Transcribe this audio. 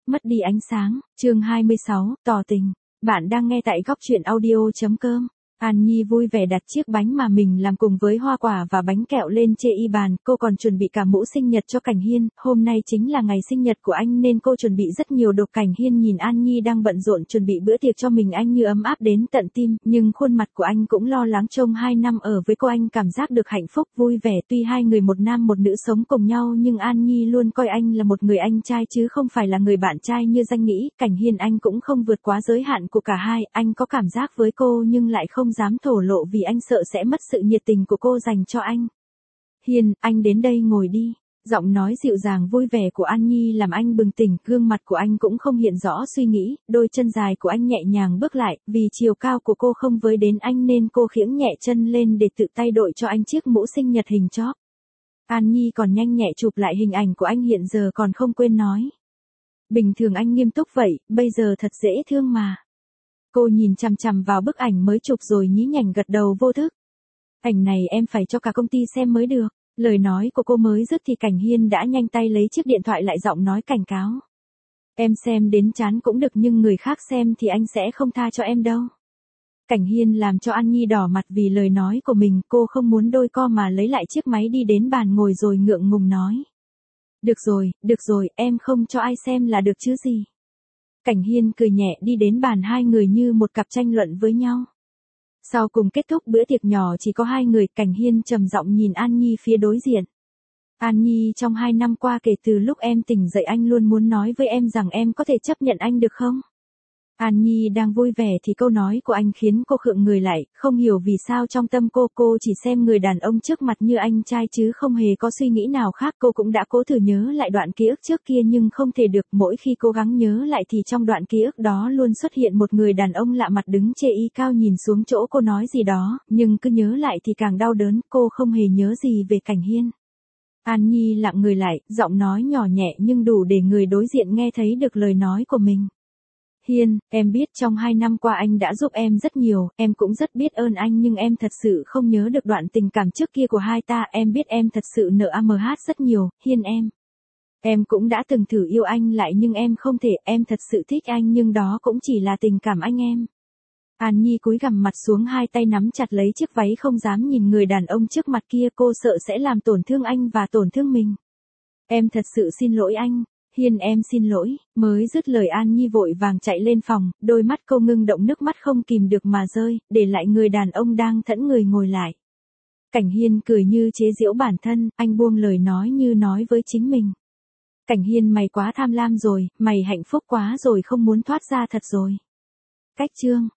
mất đi ánh sáng, chương 26, tỏ tình. Bạn đang nghe tại Góc audio.com. An Nhi vui vẻ đặt chiếc bánh mà mình làm cùng với hoa quả và bánh kẹo lên chê y bàn, cô còn chuẩn bị cả mũ sinh nhật cho Cảnh Hiên, hôm nay chính là ngày sinh nhật của anh nên cô chuẩn bị rất nhiều đồ. Cảnh Hiên nhìn An Nhi đang bận rộn chuẩn bị bữa tiệc cho mình anh như ấm áp đến tận tim, nhưng khuôn mặt của anh cũng lo lắng. Trong 2 năm ở với cô anh cảm giác được hạnh phúc vui vẻ, tuy hai người một nam một nữ sống cùng nhau nhưng An Nhi luôn coi anh là một người anh trai chứ không phải là người bạn trai như danh nghĩ. Cảnh Hiên anh cũng không vượt quá giới hạn của cả hai, anh có cảm giác với cô nhưng lại không dám thổ lộ vì anh sợ sẽ mất sự nhiệt tình của cô dành cho anh. Hiên, anh đến đây ngồi đi. Giọng nói dịu dàng vui vẻ của An Nhi làm anh bừng tỉnh, gương mặt của anh cũng không hiện rõ suy nghĩ, đôi chân dài của anh nhẹ nhàng bước lại, vì chiều cao của cô không với đến anh nên cô khiễng nhẹ chân lên để tự tay đội cho anh chiếc mũ sinh nhật hình chóp. An Nhi còn nhanh nhẹ chụp lại hình ảnh của anh hiện giờ còn không quên nói. Bình thường anh nghiêm túc vậy, bây giờ thật dễ thương mà. Cô nhìn chằm chằm vào bức ảnh mới chụp rồi nhí nhảnh gật đầu vô thức. Ảnh này em phải cho cả công ty xem mới được. Lời nói của cô mới dứt thì Cảnh Hiên đã nhanh tay lấy chiếc điện thoại lại, giọng nói cảnh cáo. Em xem đến chán cũng được nhưng người khác xem thì anh sẽ không tha cho em đâu. Cảnh Hiên làm cho An Nhi đỏ mặt vì lời nói của mình, cô không muốn đôi co mà lấy lại chiếc máy đi đến bàn ngồi rồi ngượng ngùng nói. Được rồi, em không cho ai xem là được chứ gì. Cảnh Hiên cười nhẹ đi đến bàn, hai người như một cặp tranh luận với nhau. Sau cùng kết thúc bữa tiệc nhỏ chỉ có hai người, Cảnh Hiên trầm giọng nhìn An Nhi phía đối diện. An Nhi, trong 2 năm qua kể từ lúc em tỉnh dậy anh luôn muốn nói với em rằng em có thể chấp nhận anh được không? An Nhi đang vui vẻ thì câu nói của anh khiến cô khựng người lại, không hiểu vì sao trong tâm cô chỉ xem người đàn ông trước mặt như anh trai chứ không hề có suy nghĩ nào khác. Cô cũng đã cố thử nhớ lại đoạn ký ức trước kia nhưng không thể được, mỗi khi cố gắng nhớ lại thì trong đoạn ký ức đó luôn xuất hiện một người đàn ông lạ mặt đứng chê y cao nhìn xuống chỗ cô nói gì đó, nhưng cứ nhớ lại thì càng đau đớn. Cô không hề nhớ gì về Cảnh Hiên. An Nhi lặng người lại, giọng nói nhỏ nhẹ nhưng đủ để người đối diện nghe thấy được lời nói của mình. Hiên, em biết trong 2 năm qua anh đã giúp em rất nhiều, em cũng rất biết ơn anh nhưng em thật sự không nhớ được đoạn tình cảm trước kia của hai ta. Em biết em thật sự nợ AMH rất nhiều, Hiên em. Em cũng đã từng thử yêu anh lại nhưng em không thể, em thật sự thích anh nhưng đó cũng chỉ là tình cảm anh em. An Nhi cúi gằm mặt xuống, hai tay nắm chặt lấy chiếc váy không dám nhìn người đàn ông trước mặt kia, cô sợ sẽ làm tổn thương anh và tổn thương mình. Em thật sự xin lỗi anh. Hiên em xin lỗi. Mới dứt lời An Nhi vội vàng chạy lên phòng, đôi mắt cô ngưng động, nước mắt không kìm được mà rơi, để lại người đàn ông đang thẫn người ngồi lại. Cảnh Hiên cười như chế giễu bản thân, anh buông lời nói như nói với chính mình. Cảnh Hiên, mày quá tham lam rồi, mày hạnh phúc quá rồi, không muốn thoát ra thật rồi. Cách chương